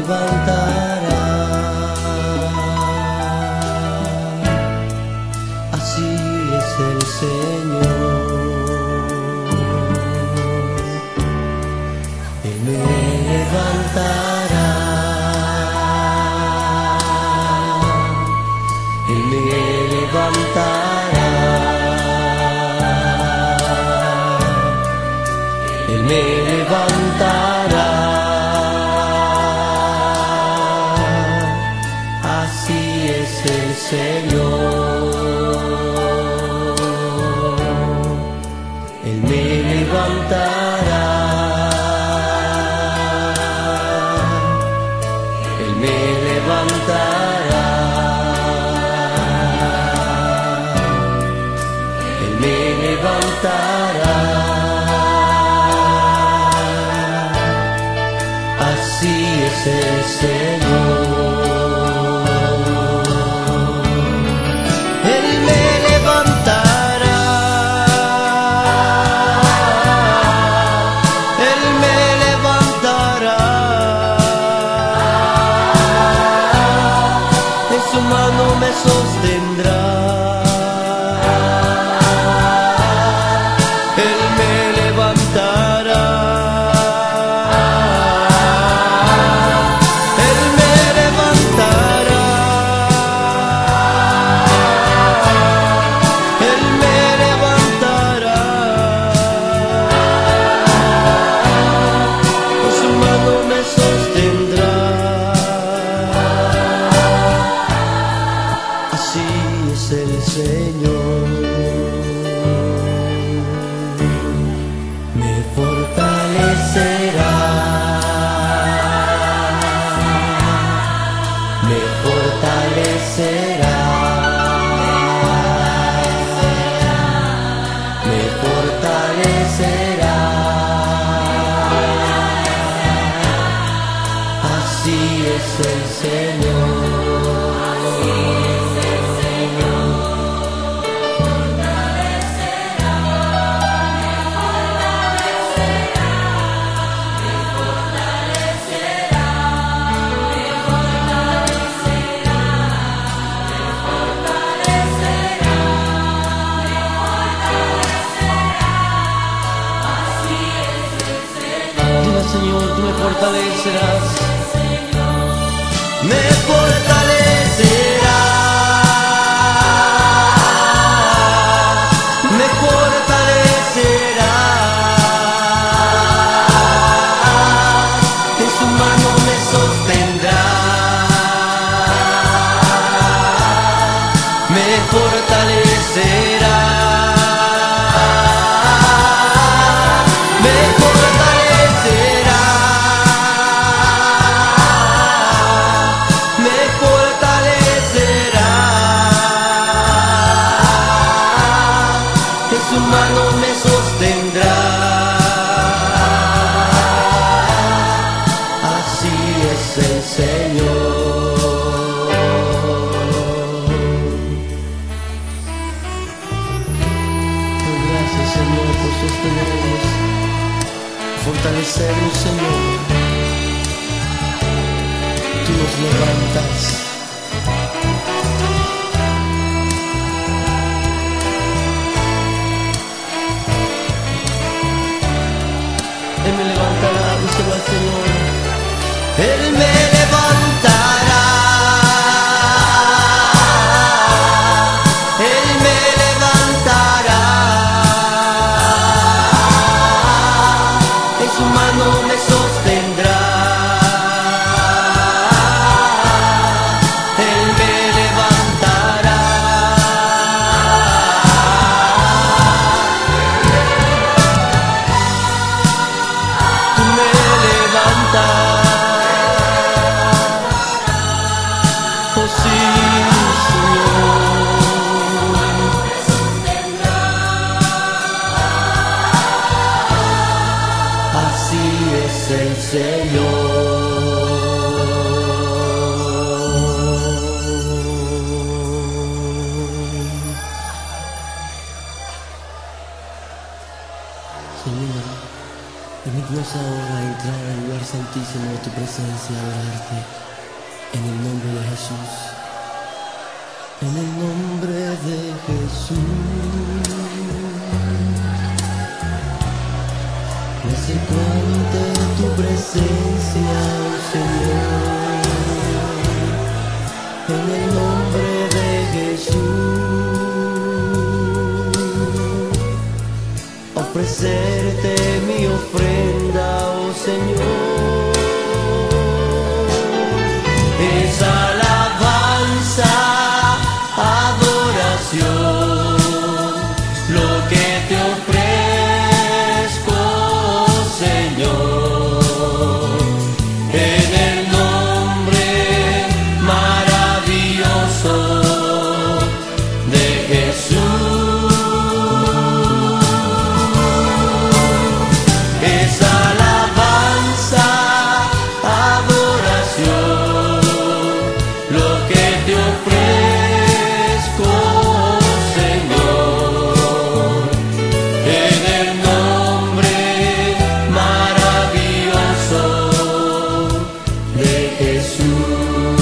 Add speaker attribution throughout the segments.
Speaker 1: levantará. Así es el Señor. Él me levantará. Él me levantará. Él me levantará. Así es el Señor. Él me levantará. Él me levantará. Él me levantará. Así es el Señor. Él me levantará. Él me levantará. En su mano me sostendrá. Él me levantará. El Señor me fortalecerá, me fortalecerá, me fortalecerá. Así es el Señor. Señor, tú me fortalecerás, me fortalecerás, me fortalecerás, en su mano me sostendrá, me fortalecerá. Su mano me sostendrá. Así es el Señor. Gracias, Señor, por sostenernos, fortalecernos, Señor. Tú nos levantas. Él me levantará, díselo al Señor. Él me levantará. Él me levantará. En su mano me sostendrá. Él me levantará. Tú me levantas. Oh sí, Señor. Así es el Señor. Señor, permítanos ahora entrar al lugar Santísimo de tu presencia, adorarte en el nombre de Jesús, en el nombre de Jesús. Me acerco ante tu presencia, oh Señor, en el nombre de Jesús, ofrecerte mi ofrenda, oh Señor. Es alabanza, adoración, lo que te ofrezco, Señor, en el nombre maravilloso de Jesús. Es alabanza, adoración, lo que te ofrezco, Señor, en el nombre maravilloso de Jesús.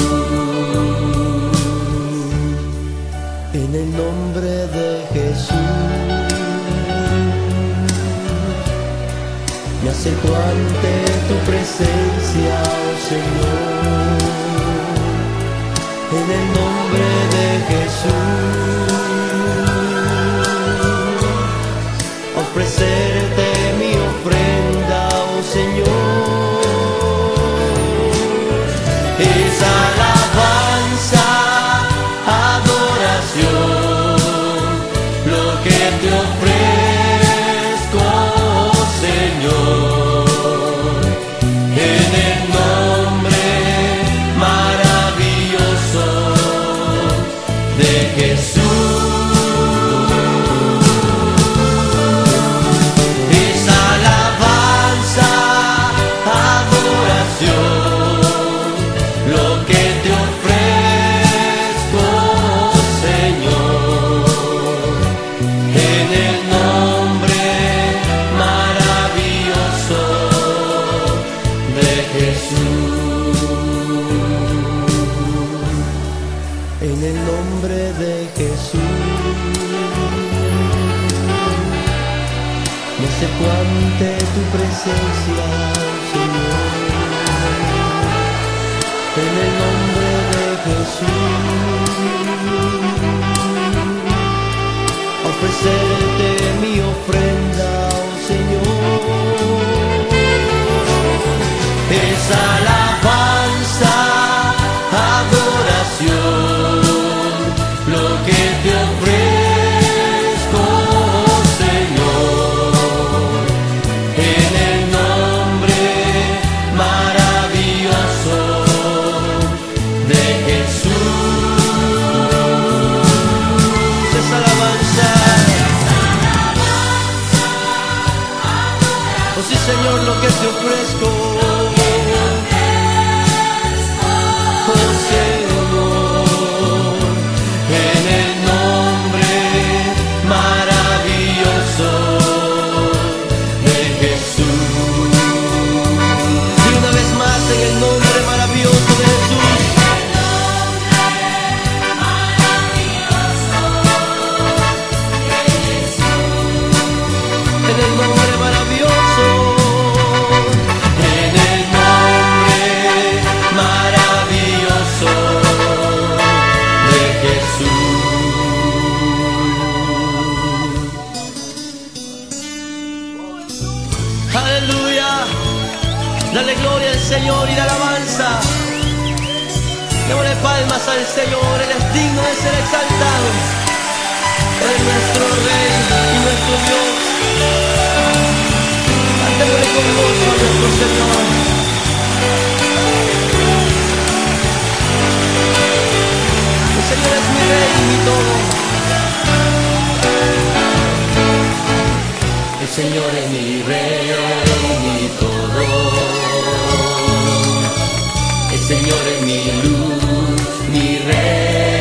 Speaker 1: En el nombre de Jesús me acerco ante tu presencia, oh Señor. En el nombre de Jesús, ofrecerte mi ofrenda, oh Señor. Es alabanza, adoración, lo que te ofrezco, Señor, en el nombre maravilloso de Jesús. Es alabanza, adoración, lo que te ofrezco, Señor, en el nombre maravilloso de Jesús. En el nombre de Jesús me acerco ante tu presencia, Señor. En el nombre de Jesús, ofrecerte mi ofrenda, oh Señor. Es alabanza, adoración, lo que te ofrezco, Señor, en el nombre maravilloso de Jesús. Es alabanza, oh sí, Señor, lo que te ofrezco, oh Señor, en el nombre maravilloso de Jesús. Y una vez más, en el nombre maravilloso de Jesús. En el nombre maravilloso, en el nombre maravilloso de Jesús. Aleluya, dale gloria al Señor y la alabanza. Démosle palmas al Señor, Él es digno de ser exaltado. Él es nuestro Rey y nuestro Dios. Cantémosle con gozo a nuestro Señor. El Señor es mi Rey y mi todo. El Señor es mi Rey y mi todo. El Señor es mi luz, mi Rey,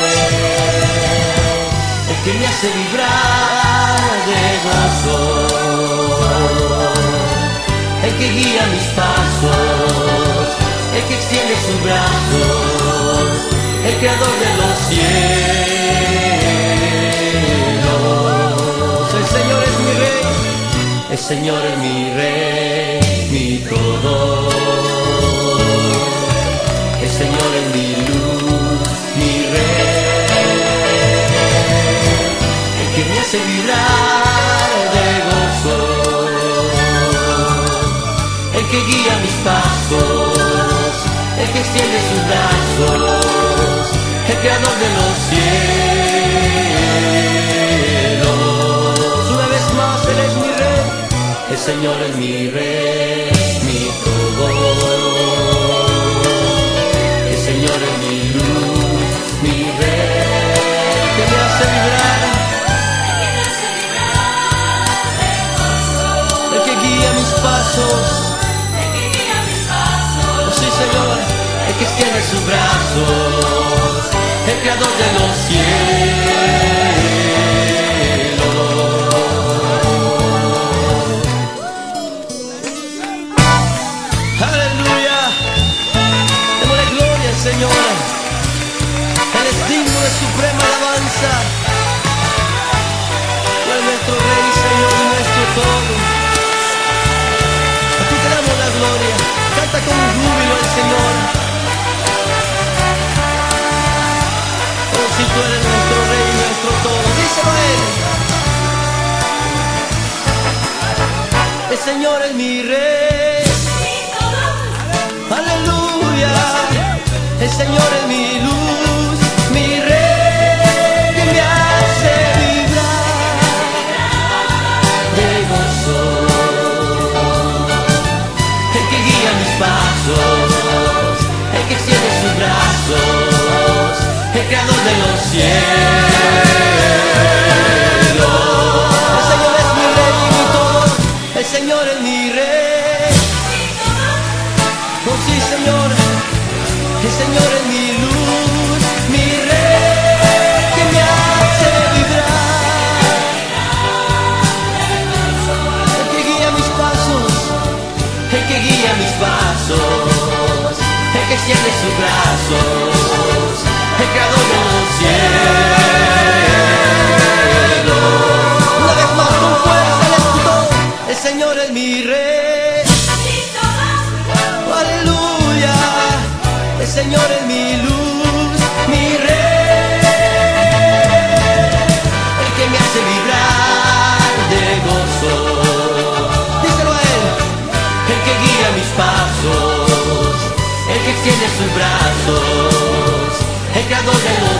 Speaker 1: el que me hace vibrar de gozo, el que guía mis pasos, el que extiende sus brazos, el creador de los cielos. El Señor es mi rey, el Señor es mi rey, mi todo. El Señor es mi luz, mi rey, el que me hace vibrar de gozo, el que guía mis pasos, el que extiende sus brazos, el creador de los cielos. Una vez más, Él es mi rey, el Señor es mi rey, mi todo. El Señor es mi luz, mi rey, que me hace vibrar, el que guía mis pasos. Señor, el que extiende sus brazos, el creador de los cielos. Aleluya, démosle gloria al Señor. Él es digno de suprema alabanza. Tú eres nuestro Rey, Señor, y nuestro todo. A ti te damos la gloria. Canta con júbilo al Señor. Oh, si tú eres nuestro Rey y nuestro todo, díselo a Él. El Señor es mi Rey. Aleluya. El Señor es mi luz, mi Rey, que me hace vibrar de gozo. Pasos, el que extiende sus brazos, el creador de los cielos. El Señor es mi rey y mi todo, el Señor es mi rey. Oh sí, Señor, el Señor es mi luz, mi rey, que me hace vibrar, el que guía mis pasos, el que guía mis pasos, el que extiende sus brazos, el creador de los cielos. Una vez más con fuerza les gritó, el Señor es mi rey. Aleluya, el Señor es mi luz, mi rey, el que me hace vibrar de gozo. Mis pasos, el que extiende sus brazos, el creador de los